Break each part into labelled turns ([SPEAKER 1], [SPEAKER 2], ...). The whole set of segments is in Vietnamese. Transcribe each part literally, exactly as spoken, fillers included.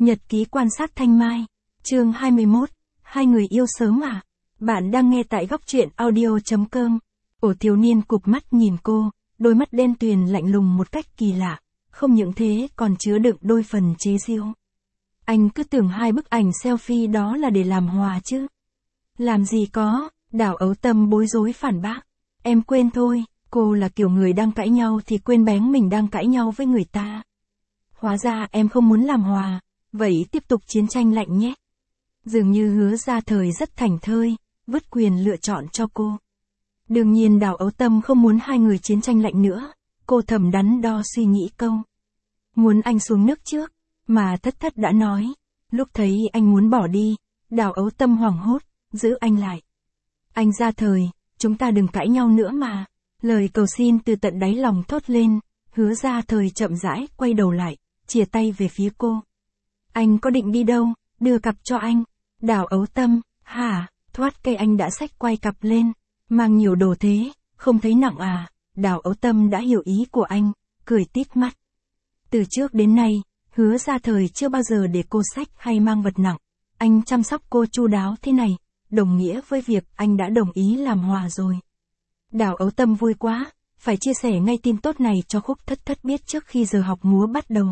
[SPEAKER 1] Nhật ký quan sát Thanh Mai. Chương hai mươi mốt. Hai người yêu sớm à? Bạn đang nghe tại góc truyện audio chấm com. Ổ thiếu niên cụp mắt nhìn cô, đôi mắt đen tuyền lạnh lùng một cách kỳ lạ. Không những thế còn chứa đựng đôi phần chế giễu. Anh cứ tưởng hai bức ảnh selfie đó là để làm hòa chứ. Làm gì có, Đào Ấu Tâm bối rối phản bác. Em quên thôi, cô là kiểu người đang cãi nhau thì quên bén mình đang cãi nhau với người ta. Hóa ra em không muốn làm hòa, vậy tiếp tục chiến tranh lạnh nhé. Dường như Hứa Gia Thời rất thảnh thơi, vứt quyền lựa chọn cho cô. Đương nhiên Đào Ấu Tâm không muốn hai người chiến tranh lạnh nữa, cô thầm đắn đo suy nghĩ câu. Muốn anh xuống nước trước, mà Thất Thất đã nói. Lúc thấy anh muốn bỏ đi, Đào Ấu Tâm hoảng hốt, giữ anh lại. Anh Gia Thời, chúng ta đừng cãi nhau nữa mà. Lời cầu xin từ tận đáy lòng thốt lên. Hứa Gia Thời chậm rãi quay đầu lại, chìa tay về phía cô. Anh có định đi đâu, đưa cặp cho anh. Đào Ấu Tâm, hả, thoát cây anh đã xách quay cặp lên. Mang nhiều đồ thế, không thấy nặng à. Đào Ấu Tâm đã hiểu ý của anh, cười tít mắt. Từ trước đến nay, Hứa Gia Thời chưa bao giờ để cô xách hay mang vật nặng. Anh chăm sóc cô chu đáo thế này, đồng nghĩa với việc anh đã đồng ý làm hòa rồi. Đào Ấu Tâm vui quá, phải chia sẻ ngay tin tốt này cho Khúc Thất Thất biết trước khi giờ học múa bắt đầu.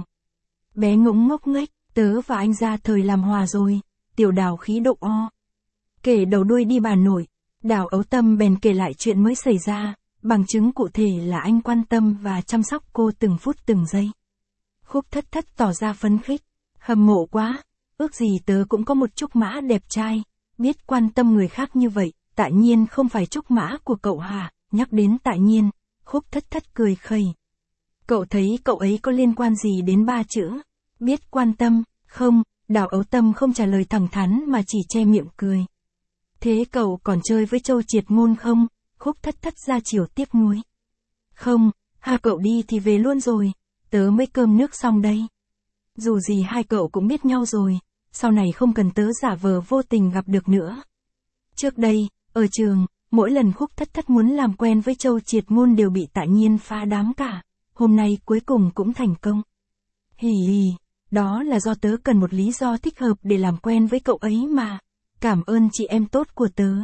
[SPEAKER 1] Bé ngỗng ngốc nghếch, tớ và anh Gia Thời làm hòa rồi, tiểu Đào khí độ o. Kể đầu đuôi đi bà nội, Đào Ấu Tâm bèn kể lại chuyện mới xảy ra, bằng chứng cụ thể là anh quan tâm và chăm sóc cô từng phút từng giây. Khúc Thất Thất tỏ ra phấn khích, hâm mộ quá, ước gì tớ cũng có một Trúc Mã đẹp trai, biết quan tâm người khác như vậy, Tạ Nhiên không phải Trúc Mã của cậu hả? Nhắc đến Tạ Nhiên, Khúc Thất Thất cười khẩy. Cậu thấy cậu ấy có liên quan gì đến ba chữ? Biết quan tâm, không, Đào Ấu Tâm không trả lời thẳng thắn mà chỉ che miệng cười. Thế cậu còn chơi với Châu Triệt Ngôn không? Khúc Thất Thất ra chiều tiếc nuối. Không, hai cậu đi thì về luôn rồi, tớ mới cơm nước xong đây. Dù gì hai cậu cũng biết nhau rồi, sau này không cần tớ giả vờ vô tình gặp được nữa. Trước đây, ở trường, mỗi lần Khúc Thất Thất muốn làm quen với Châu Triệt Ngôn đều bị Tạ Nhiên phá đám cả, hôm nay cuối cùng cũng thành công. Hì hì, đó là do tớ cần một lý do thích hợp để làm quen với cậu ấy mà, cảm ơn chị em tốt của tớ.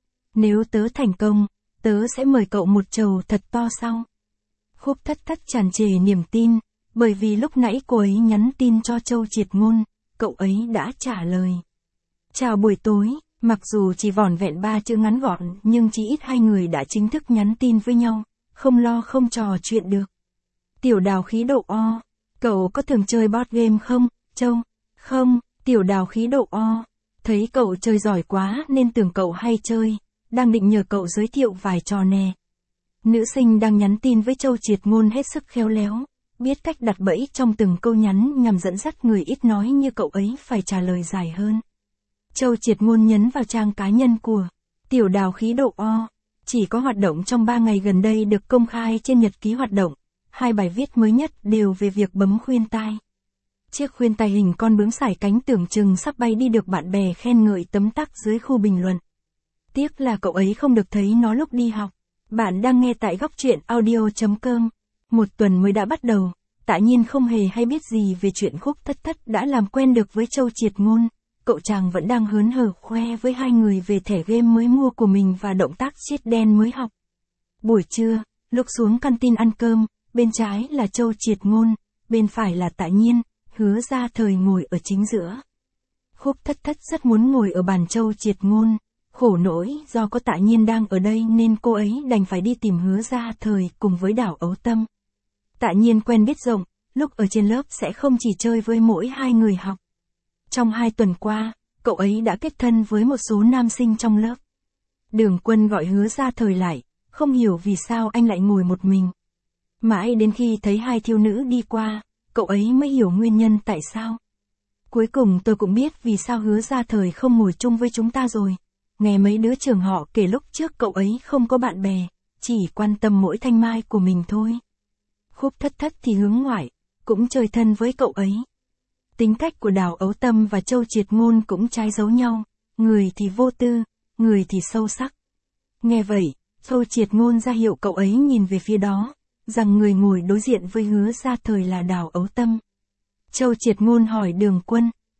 [SPEAKER 1] Nếu tớ thành công, tớ sẽ mời cậu một chầu thật to sau. Khúc Thất Thất tràn trề niềm tin, bởi vì lúc nãy cô ấy nhắn tin cho Châu Triệt Ngôn, cậu ấy đã trả lời. Chào buổi tối, mặc dù chỉ vỏn vẹn ba chữ ngắn gọn nhưng chỉ ít hai người đã chính thức nhắn tin với nhau, không lo không trò chuyện được. Tiểu Đào khí độ o, cậu có thường chơi board game không, Châu? Không, Tiểu Đào khí độ o, thấy cậu chơi giỏi quá nên tưởng cậu hay chơi, đang định nhờ cậu giới thiệu vài trò nè. Nữ sinh đang nhắn tin với Châu Triệt Ngôn hết sức khéo léo, biết cách đặt bẫy trong từng câu nhắn nhằm dẫn dắt người ít nói như cậu ấy phải trả lời dài hơn. Châu Triệt Ngôn nhấn vào trang cá nhân của Tiểu Đào khí độ o, chỉ có hoạt động trong ba ngày gần đây được công khai trên nhật ký hoạt động, hai bài viết mới nhất đều về việc bấm khuyên tai. Chiếc khuyên tai hình con bướm sải cánh tưởng chừng sắp bay đi được bạn bè khen ngợi tấm tắc dưới khu bình luận. Tiếc là cậu ấy không được thấy nó lúc đi học. Bạn đang nghe tại góc truyện audio chấm com. Một tuần mới đã bắt đầu, Tạ Nhiên không hề hay biết gì về chuyện Khúc Thất Thất đã làm quen được với Châu Triệt Ngôn. Cậu chàng vẫn đang hớn hở khoe với hai người về thẻ game mới mua của mình và động tác chiết đen mới học. Buổi trưa, lúc xuống canteen ăn cơm, bên trái là Châu Triệt Ngôn, bên phải là Tạ Nhiên, Hứa Gia Thời ngồi ở chính giữa. Khúc Thất Thất rất muốn ngồi ở bàn Châu Triệt Ngôn. Khổ nỗi do có Tạ Nhiên đang ở đây nên cô ấy đành phải đi tìm Hứa Gia Thời cùng với Đào Ấu Tâm. Tạ Nhiên quen biết rộng, lúc ở trên lớp sẽ không chỉ chơi với mỗi hai người học. Trong hai tuần qua, cậu ấy đã kết thân với một số nam sinh trong lớp. Đường Quân gọi Hứa Gia Thời lại, không hiểu vì sao anh lại ngồi một mình. Mãi đến khi thấy hai thiếu nữ đi qua, cậu ấy mới hiểu nguyên nhân tại sao. Cuối cùng tôi cũng biết vì sao Hứa Gia Thời không ngồi chung với chúng ta rồi. Nghe mấy đứa trường họ kể lúc trước cậu ấy không có bạn bè, chỉ quan tâm mỗi Thanh Mai của mình thôi. Khúc Thất Thất thì hướng ngoại, cũng chơi thân với cậu ấy. Tính cách của Đào Ấu Tâm và Châu Triệt Ngôn cũng trái dấu nhau, người thì vô tư, người thì sâu sắc. Nghe vậy, Châu Triệt Ngôn ra hiệu cậu ấy nhìn về phía đó, rằng người ngồi đối diện với Hứa Gia Thời là Đào Ấu Tâm. Châu Triệt Ngôn hỏi Đường Quân,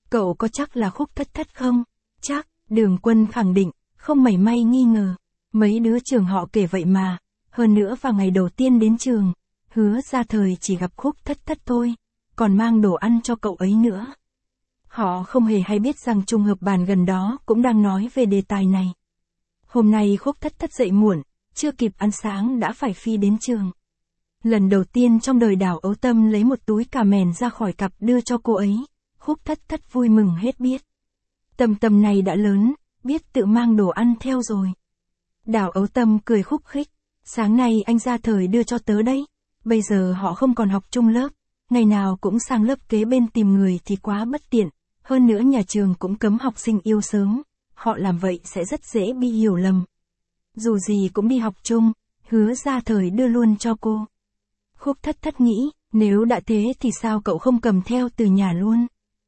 [SPEAKER 1] Cậu có chắc là Khúc Thất Thất không? Chắc, Đường Quân khẳng định, không mảy may nghi ngờ. Mấy đứa trường họ kể vậy mà, hơn nữa vào ngày đầu tiên đến trường, Hứa Gia Thời chỉ gặp Khúc Thất Thất thôi, còn mang đồ ăn cho cậu ấy nữa. Họ không hề hay biết rằng trùng hợp bàn gần đó cũng đang nói về đề tài này. Hôm nay Khúc Thất Thất dậy muộn, chưa kịp ăn sáng đã phải phi đến trường. Lần đầu tiên trong đời Đào Ấu Tâm lấy một túi cà mèn ra khỏi cặp đưa cho cô ấy, Khúc Thất Thất vui mừng hết biết. Tâm Tâm này đã lớn, biết tự mang đồ ăn theo rồi. Đào Ấu Tâm cười khúc khích, sáng nay anh Gia Thời đưa cho tớ đấy, bây giờ họ không còn học chung lớp, ngày nào cũng sang lớp kế bên tìm người thì quá bất tiện, hơn nữa nhà trường cũng cấm học sinh yêu sớm, họ làm vậy sẽ rất dễ bị hiểu lầm. Dù gì cũng đi học chung, Hứa Gia Thời đưa luôn cho cô. Khúc Thất Thất nghĩ, nếu đã thế thì sao cậu không cầm theo từ nhà luôn?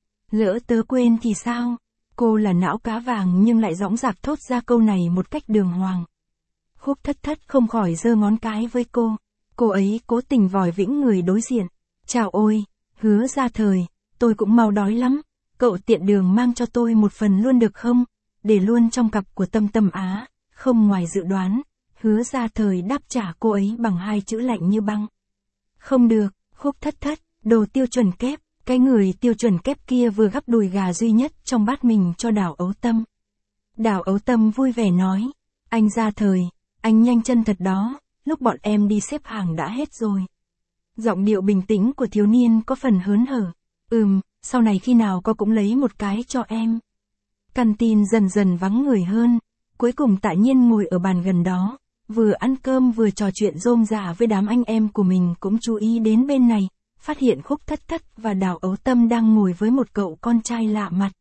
[SPEAKER 1] Lỡ tớ quên thì sao? Cô là não cá vàng nhưng lại dõng dạc thốt ra câu này một cách đường hoàng. Khúc Thất Thất không khỏi giơ ngón cái với cô. Cô ấy cố tình vòi vĩnh người đối diện. Chào ôi, Hứa Gia Thời, tôi cũng mau đói lắm. Cậu tiện đường mang cho tôi một phần luôn được không? Để luôn trong cặp của Tâm Tâm á. Không ngoài dự đoán, Hứa Gia Thời đáp trả cô ấy bằng hai chữ lạnh như băng. Không được, Khúc Thất Thất, đồ tiêu chuẩn kép. Cái người tiêu chuẩn kép kia vừa gắp đùi gà duy nhất trong bát mình cho Đào Ấu Tâm. Đào Ấu Tâm vui vẻ nói, anh Gia Thời, anh nhanh chân thật đó, lúc bọn em đi xếp hàng đã hết rồi. Giọng điệu bình tĩnh của thiếu niên có phần hớn hở. Ừm, sau này khi nào có cũng lấy một cái cho em. Căn tin dần dần vắng người hơn, cuối cùng Tạ Nhiên ngồi ở bàn gần đó, vừa ăn cơm vừa trò chuyện rôm rả với đám anh em của mình cũng chú ý đến bên này. Phát hiện Khúc Thất Thất và Đào Ấu Tâm đang ngồi với một cậu con trai lạ mặt.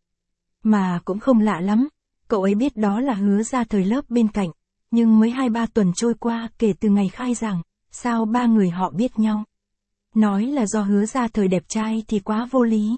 [SPEAKER 1] Mà cũng không lạ lắm, cậu ấy biết đó là Hứa Gia Thời lớp bên cạnh, nhưng mới hai ba tuần trôi qua kể từ ngày khai giảng, sao ba người họ biết nhau? Nói là do Hứa Gia Thời đẹp trai thì quá vô lý.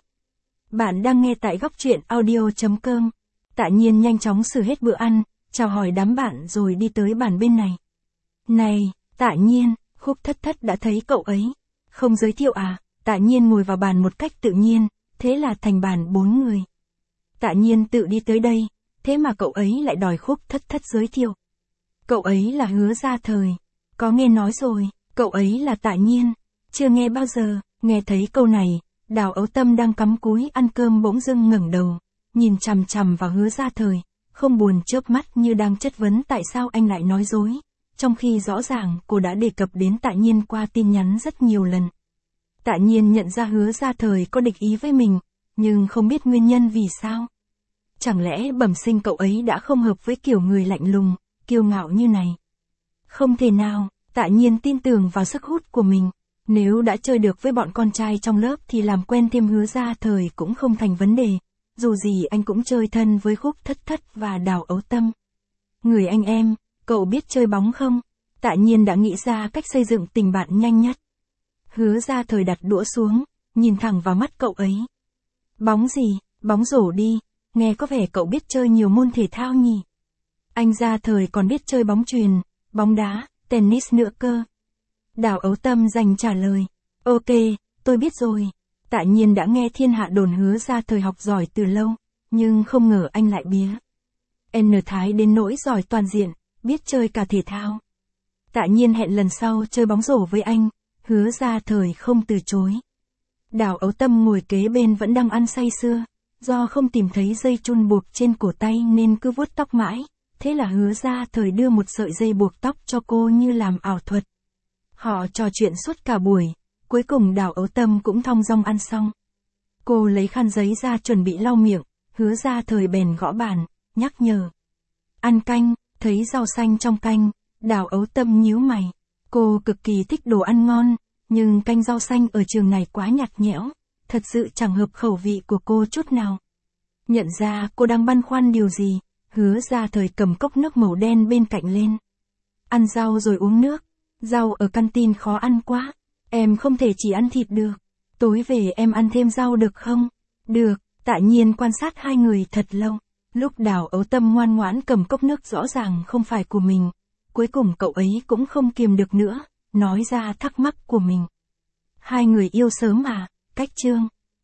[SPEAKER 1] Bạn đang nghe tại góc truyện audio chấm com. Tạ Nhiên nhanh chóng xử hết bữa ăn, chào hỏi đám bạn rồi đi tới bàn bên này. Này, Tạ Nhiên, Khúc Thất Thất đã thấy cậu ấy. Không giới thiệu à? Tạ Nhiên ngồi vào bàn một cách tự nhiên, thế là thành bàn bốn người. Tạ Nhiên tự đi tới đây, thế mà cậu ấy lại đòi Khúc Thất Thất giới thiệu. Cậu ấy là Hứa Gia Thời. Có nghe nói rồi, cậu ấy là Tạ Nhiên. Chưa nghe bao giờ, nghe thấy câu này, Đào Ấu Tâm đang cắm cúi ăn cơm bỗng dưng ngẩng đầu, nhìn chằm chằm vào Hứa Gia Thời, không buồn chớp mắt như đang chất vấn tại sao anh lại nói dối. Trong khi rõ ràng cô đã đề cập đến Tạ Nhiên qua tin nhắn rất nhiều lần. Tạ Nhiên nhận ra Hứa Gia Thời có địch ý với mình, nhưng không biết nguyên nhân vì sao. Chẳng lẽ bẩm sinh cậu ấy đã không hợp với kiểu người lạnh lùng, kiêu ngạo như này? Không thể nào, Tạ Nhiên tin tưởng vào sức hút của mình. Nếu đã chơi được với bọn con trai trong lớp thì làm quen thêm Hứa Gia Thời cũng không thành vấn đề. Dù gì anh cũng chơi thân với Khúc Thất Thất và Đào Ấu Tâm. Người anh em, cậu biết chơi bóng không? Tạ Nhiên đã nghĩ ra cách xây dựng tình bạn nhanh nhất. Hứa Gia Thời đặt đũa xuống, nhìn thẳng vào mắt cậu ấy. Bóng gì? Bóng rổ đi, nghe có vẻ cậu biết chơi nhiều môn thể thao nhỉ? Anh Gia Thời còn biết chơi bóng chuyền, bóng đá, tennis nữa cơ. Đào Ấu Tâm dành trả lời. Ok, tôi biết rồi. Tạ Nhiên đã nghe thiên hạ đồn Hứa Gia Thời học giỏi từ lâu, nhưng không ngờ anh lại bía. N Thái đến nỗi giỏi toàn diện, biết chơi cả thể thao. Tạ Nhiên hẹn lần sau chơi bóng rổ với anh, Hứa Gia Thời không từ chối. Đào Ấu Tâm ngồi kế bên vẫn đang ăn say sưa, do không tìm thấy dây chun buộc trên cổ tay nên cứ vuốt tóc mãi, thế là Hứa Gia Thời đưa một sợi dây buộc tóc cho cô như làm ảo thuật. Họ trò chuyện suốt cả buổi, cuối cùng Đào Ấu Tâm cũng thong dong ăn xong. Cô lấy khăn giấy ra chuẩn bị lau miệng, Hứa Gia Thời bèn gõ bàn, nhắc nhở. Ăn canh, thấy rau xanh trong canh, Đào Ấu Tâm nhíu mày. Cô cực kỳ thích đồ ăn ngon, nhưng canh rau xanh ở trường này quá nhạt nhẽo, thật sự chẳng hợp khẩu vị của cô chút nào. Nhận ra cô đang băn khoăn điều gì, Hứa Gia Thời cầm cốc nước màu đen bên cạnh lên. Ăn rau rồi uống nước, rau ở căn tin khó ăn quá, em không thể chỉ ăn thịt được. Tối về em ăn thêm rau được không? Được, Tạ Nhiên quan sát hai người thật lâu. Lúc Đào Ấu Tâm ngoan ngoãn cầm cốc nước rõ ràng không phải của mình, cuối cùng cậu ấy cũng không kiềm được nữa, nói ra thắc mắc của mình. Hai người yêu sớm à, cách chương.